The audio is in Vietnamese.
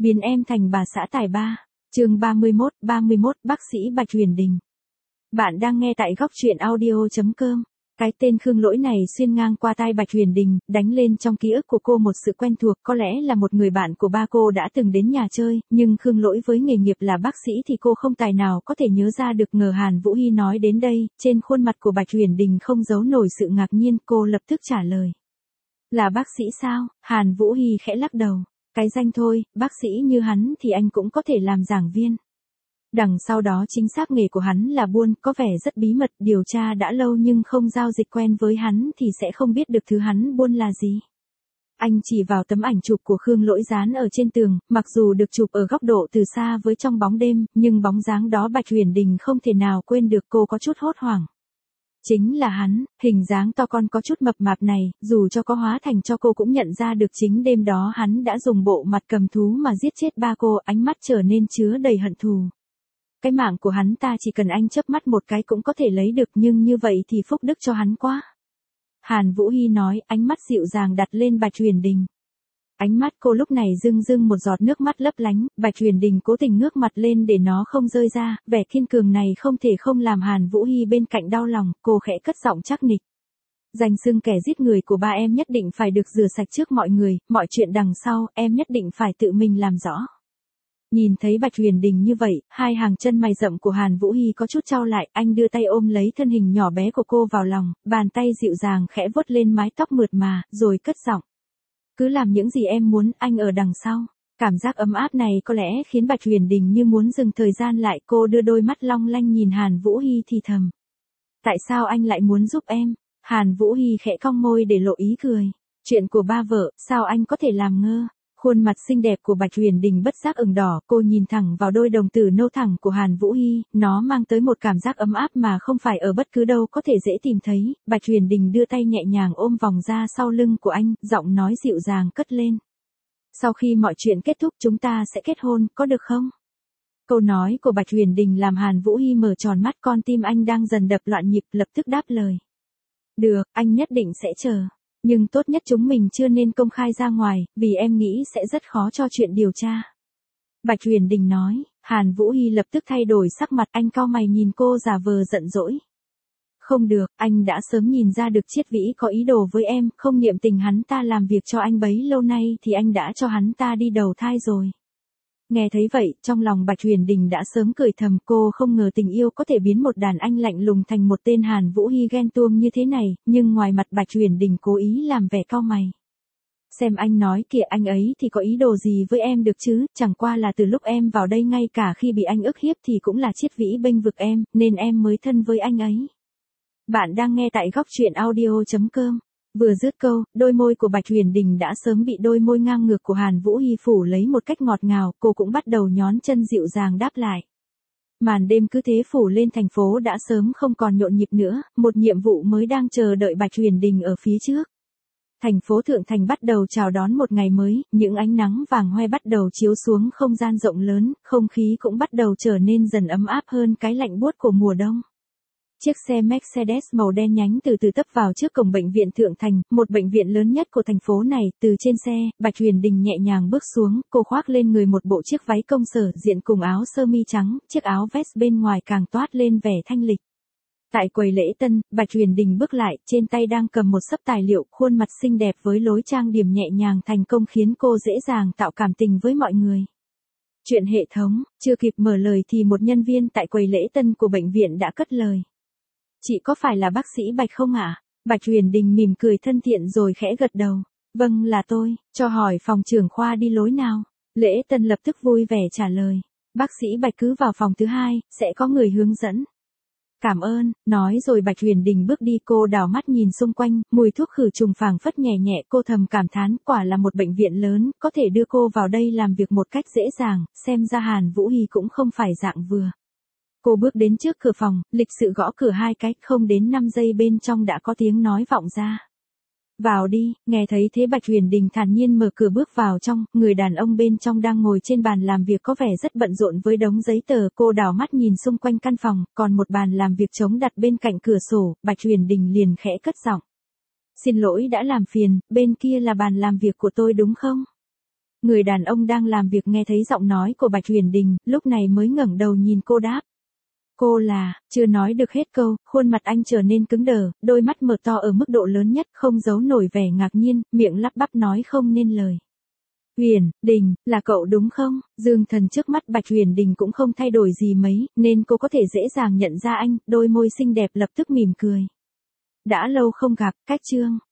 Biến em thành bà xã tài ba. Chương 31, bác sĩ Bạch Huyền Đình. Bạn đang nghe tại góc truyện audio.com. Cái tên Khương Lỗi này xuyên ngang qua tai Bạch Huyền Đình, đánh lên trong ký ức của cô một sự quen thuộc, có lẽ là một người bạn của ba cô đã từng đến nhà chơi, nhưng Khương Lỗi với nghề nghiệp là bác sĩ thì cô không tài nào có thể nhớ ra được. Ngờ Hàn Vũ Hy nói đến đây, trên khuôn mặt của Bạch Huyền Đình không giấu nổi sự ngạc nhiên, cô lập tức trả lời. Là bác sĩ sao? Hàn Vũ Hy khẽ lắc đầu. Cái danh thôi, bác sĩ như hắn thì anh cũng có thể làm giảng viên. Đằng sau đó chính xác nghề của hắn là buôn, có vẻ rất bí mật, điều tra đã lâu nhưng không giao dịch quen với hắn thì sẽ không biết được thứ hắn buôn là gì. Anh chỉ vào tấm ảnh chụp của Khương Lỗi dán ở trên tường, mặc dù được chụp ở góc độ từ xa với trong bóng đêm, nhưng bóng dáng đó Bạch Huyền Đình không thể nào quên được. Cô có chút hốt hoảng. Chính là hắn, hình dáng to con có chút mập mạp này, dù cho có hóa thành cho cô cũng nhận ra được chính đêm đó hắn đã dùng bộ mặt cầm thú mà giết chết ba cô, ánh mắt trở nên chứa đầy hận thù. Cái mạng của hắn ta chỉ cần anh chớp mắt một cái cũng có thể lấy được, nhưng như vậy thì phúc đức cho hắn quá. Hàn Vũ Hy nói, ánh mắt dịu dàng đặt lên Bạch Huyền Đình. Ánh mắt cô lúc này rưng rưng một giọt nước mắt lấp lánh, Bạch Huyền Đình cố tình ngước mặt lên để nó không rơi ra, vẻ kiên cường này không thể không làm Hàn Vũ Hy bên cạnh đau lòng, cô khẽ cất giọng chắc nịch. Danh xưng kẻ giết người của ba em nhất định phải được rửa sạch trước mọi người, mọi chuyện đằng sau, em nhất định phải tự mình làm rõ. Nhìn thấy Bạch Huyền Đình như vậy, hai hàng chân mày rậm của Hàn Vũ Hy có chút chau lại, anh đưa tay ôm lấy thân hình nhỏ bé của cô vào lòng, bàn tay dịu dàng khẽ vuốt lên mái tóc mượt mà, rồi cất giọng. Cứ làm những gì em muốn, anh ở đằng sau. Cảm giác ấm áp này có lẽ khiến Bạch Huyền Đình như muốn dừng thời gian lại, cô đưa đôi mắt long lanh nhìn Hàn Vũ Hy thì thầm. Tại sao anh lại muốn giúp em? Hàn Vũ Hy khẽ cong môi để lộ ý cười. Chuyện của ba vợ, sao anh có thể làm ngơ? Khuôn mặt xinh đẹp của Bạch Huyền Đình bất giác ửng đỏ, cô nhìn thẳng vào đôi đồng tử nâu thẳng của Hàn Vũ Hy, nó mang tới một cảm giác ấm áp mà không phải ở bất cứ đâu có thể dễ tìm thấy. Bạch Huyền Đình đưa tay nhẹ nhàng ôm vòng ra sau lưng của anh, giọng nói dịu dàng cất lên. Sau khi mọi chuyện kết thúc chúng ta sẽ kết hôn, có được không? Câu nói của Bạch Huyền Đình làm Hàn Vũ Hy mở tròn mắt, con tim anh đang dần đập loạn nhịp, lập tức đáp lời. Được, anh nhất định sẽ chờ. Nhưng tốt nhất chúng mình chưa nên công khai ra ngoài, vì em nghĩ sẽ rất khó cho chuyện điều tra. Bạch Huyền Đình nói. Hàn Vũ Hy lập tức thay đổi sắc mặt, anh cau mày nhìn cô giả vờ giận dỗi. Không được, anh đã sớm nhìn ra được Chiết Vĩ có ý đồ với em, không niệm tình hắn ta làm việc cho anh bấy lâu nay thì anh đã cho hắn ta đi đầu thai rồi. Nghe thấy vậy, trong lòng Bạch Huyền Đình đã sớm cười thầm, cô không ngờ tình yêu có thể biến một đàn anh lạnh lùng thành một tên Hàn Vũ Hy ghen tuông như thế này, nhưng ngoài mặt Bạch Huyền Đình cố ý làm vẻ cau mày. Xem anh nói kìa, anh ấy thì có ý đồ gì với em được chứ, chẳng qua là từ lúc em vào đây ngay cả khi bị anh ức hiếp thì cũng là Chiết Vĩ bênh vực em, nên em mới thân với anh ấy. Bạn đang nghe tại góc truyện audio.com. Vừa dứt câu, đôi môi của Bạch Huyền Đình đã sớm bị đôi môi ngang ngược của Hàn Vũ Hy phủ lấy một cách ngọt ngào, cô cũng bắt đầu nhón chân dịu dàng đáp lại. Màn đêm cứ thế phủ lên, thành phố đã sớm không còn nhộn nhịp nữa, một nhiệm vụ mới đang chờ đợi Bạch Huyền Đình ở phía trước. Thành phố Thượng Thành bắt đầu chào đón một ngày mới, những ánh nắng vàng hoe bắt đầu chiếu xuống không gian rộng lớn, không khí cũng bắt đầu trở nên dần ấm áp hơn cái lạnh buốt của mùa đông. Chiếc xe Mercedes màu đen nhánh từ từ tấp vào trước cổng bệnh viện Thượng Thành, một bệnh viện lớn nhất của thành phố này. Từ trên xe, Bạch Huyền Đình nhẹ nhàng bước xuống, cô khoác lên người một bộ chiếc váy công sở diện cùng áo sơ mi trắng, chiếc áo vest bên ngoài càng toát lên vẻ thanh lịch. Tại quầy lễ tân, Bạch Huyền Đình bước lại, trên tay đang cầm một xấp tài liệu, khuôn mặt xinh đẹp với lối trang điểm nhẹ nhàng thành công khiến cô dễ dàng tạo cảm tình với mọi người. Chuyện hệ thống, chưa kịp mở lời thì một nhân viên tại quầy lễ tân của bệnh viện đã cất lời. Chị có phải là bác sĩ Bạch không ạ? Bạch Huyền Đình mỉm cười thân thiện rồi khẽ gật đầu. Vâng, là tôi, cho hỏi phòng trưởng khoa đi lối nào? Lễ tân lập tức vui vẻ trả lời. Bác sĩ Bạch cứ vào phòng thứ 2, sẽ có người hướng dẫn. Cảm ơn, nói rồi Bạch Huyền Đình bước đi, cô đảo mắt nhìn xung quanh, mùi thuốc khử trùng phảng phất nhẹ nhẹ, cô thầm cảm thán, quả là một bệnh viện lớn, có thể đưa cô vào đây làm việc một cách dễ dàng, xem ra Hàn Vũ Hy cũng không phải dạng vừa. Cô bước đến trước cửa phòng, lịch sự gõ cửa 2 cái, không đến 5 giây bên trong đã có tiếng nói vọng ra. Vào đi, nghe thấy thế Bạch Huyền Đình thản nhiên mở cửa bước vào trong, người đàn ông bên trong đang ngồi trên bàn làm việc có vẻ rất bận rộn với đống giấy tờ, cô đảo mắt nhìn xung quanh căn phòng, còn một bàn làm việc trống đặt bên cạnh cửa sổ, Bạch Huyền Đình liền khẽ cất giọng. Xin lỗi đã làm phiền, bên kia là bàn làm việc của tôi đúng không? Người đàn ông đang làm việc nghe thấy giọng nói của Bạch Huyền Đình, lúc này mới ngẩng đầu nhìn cô đáp. Cô là, chưa nói được hết câu, khuôn mặt anh trở nên cứng đờ, đôi mắt mở to ở mức độ lớn nhất, không giấu nổi vẻ ngạc nhiên, miệng lắp bắp nói không nên lời. Huyền Đình, là cậu đúng không? Dương Thần trước mắt Bạch Huyền Đình cũng không thay đổi gì mấy, nên cô có thể dễ dàng nhận ra anh, đôi môi xinh đẹp lập tức mỉm cười. Đã lâu không gặp, cách chương.